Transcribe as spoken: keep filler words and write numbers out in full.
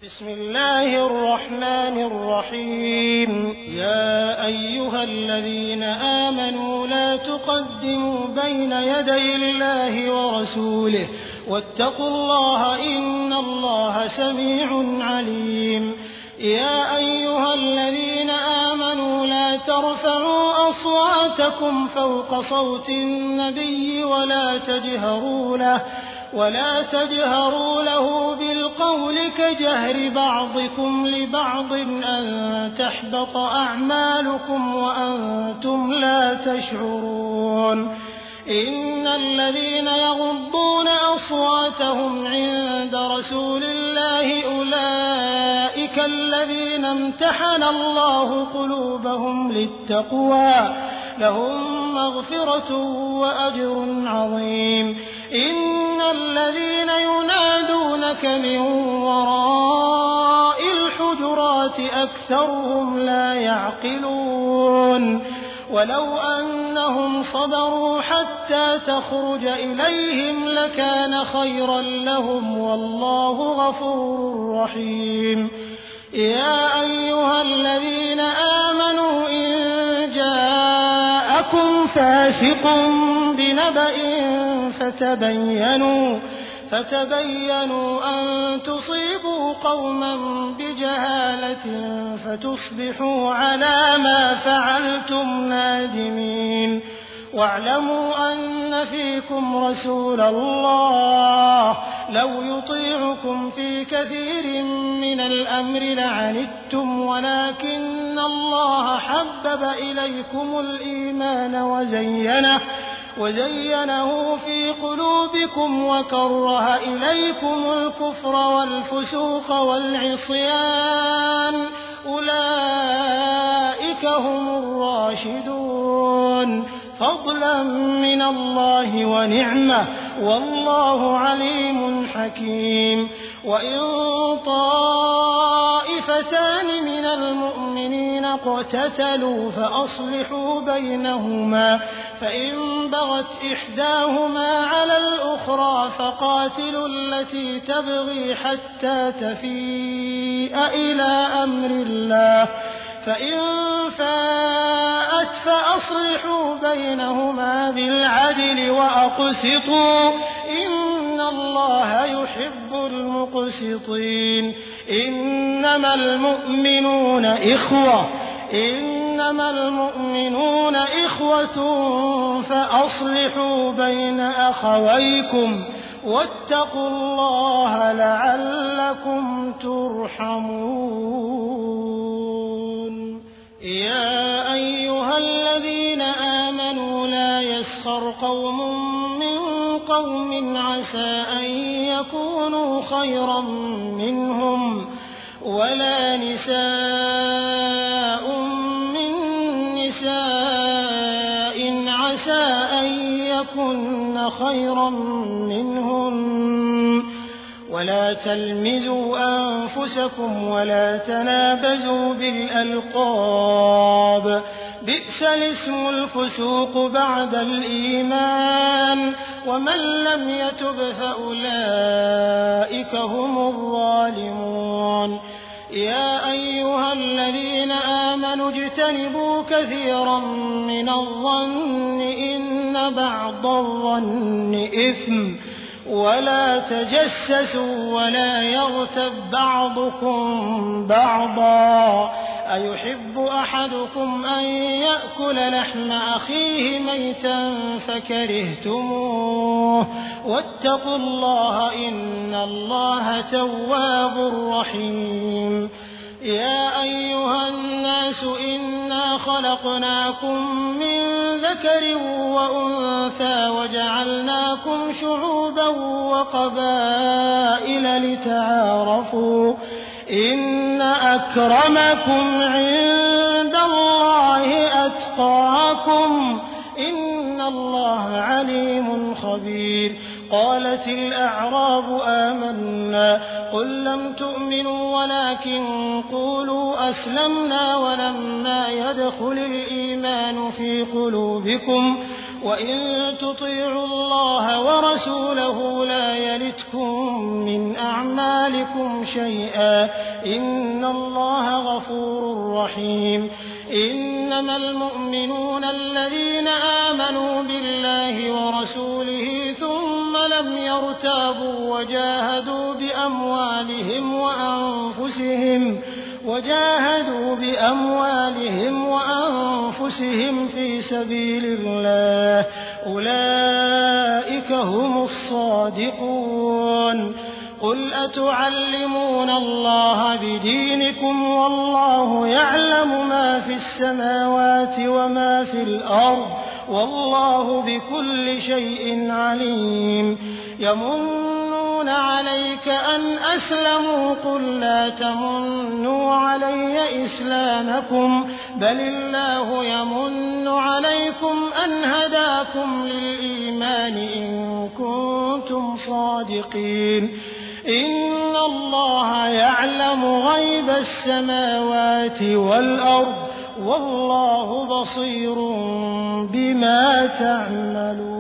بسم الله الرحمن الرحيم. يا أيها الذين آمنوا لا تقدموا بين يدي الله ورسوله واتقوا الله إن الله سميع عليم. يا أيها الذين آمنوا لا ترفعوا أصواتكم فوق صوت النبي ولا تجهروا له ولا تجهروا له بالقول كجهر بعضكم لبعض أن تحبط أعمالكم وأنتم لا تشعرون. إن الذين يغضون أصواتهم عند رسول الله أولئك الذين امتحن الله قلوبهم للتقوى لهم مغفرة وأجر عظيم. إن الذين ينادونك من وراء الحجرات أكثرهم لا يعقلون. ولو أنهم صبروا حتى تخرج إليهم لكان خيرا لهم والله غفور رحيم. يا أيها الذين آمنوا إن جاءكم فاسق بنبأ فتبينوا فتبينوا أن تصيبوا قوما بجهالة فتصبحوا على ما فعلتم نادمين. واعلموا أن فيكم رسول الله لو يطيعكم في كثير من الأمر لعنتم ولكن الله حبب إليكم الإيمان وزينه وزينه في قلوبكم وكره إليكم الكفر والفسوق والعصيان أولئك هم الراشدون فضلا من الله ونعمة والله عليم حكيم. وإن طائفتان من المؤمنين اقتتلوا فأصلحوا بينهما فإن بغت إحداهما على الأخرى فقاتلوا التي تبغي حتى تفيء إلى أمر الله فإن فاءت فأصلحوا بينهما بالعدل وأقسطوا إن الله يحب المقسطين. إنما المؤمنون إخوة إنما المؤمنون إخوة فأصلحوا بين أخويكم واتقوا الله لعلكم ترحمون. يا أيها الذين آمنوا لا يسخر قوم من قوم عسى أن يكونوا خيرا منهم ولا نساء من نساء عسى أن يكن خيرا منهن ولا تلمزوا أنفسكم ولا تنابزوا بالألقاب بئس الاسم الفسوق بعد الإيمان ومن لم يتب فأولئك هم الظالمون. يا أيها الذين آمنوا اجتنبوا كثيرا من الظن إن بعض الظن إثم ولا تجسسوا ولا يغتب بعضكم بعضا أيحب أحدكم أن يأكل لحم أخيه ميتا فكرهتموه واتقوا الله إن الله تواب رحيم. يا أيها الناس إنا خلقناكم من ذكر وأنثى وجعلناكم شعوبا وقبائل لتعارفوا إن أكرمكم عند الله أتقاكم إن الله عليم خبير. قالت الأعراب آمنا قل لم تؤمنوا ولكن قولوا أسلمنا ولما يدخل الإيمان في قلوبكم وإن تطيعوا الله ورسوله لا يلتكم من أعمالكم شيئا إن الله غفور رحيم إنما المؤمنون الذين آمنوا بالله ورسوله ثم لم يرتابوا وجاهدوا بأموالهم وأنفسهم وجاهدوا بأموالهم وأنفسهم في سبيل الله أولئك هم الصادقون قل أتعلمون الله بدينكم والله يعلم ما في السماوات وما في الأرض والله بكل شيء عليم يمنون عليك أن أسلموا قل لا تمنوا علي إسلامكم بل الله يمن عليكم أن هداكم للإيمان إن كنتم صادقين إن الله يعلم غيب السماوات والأرض والله بصير بما تعملون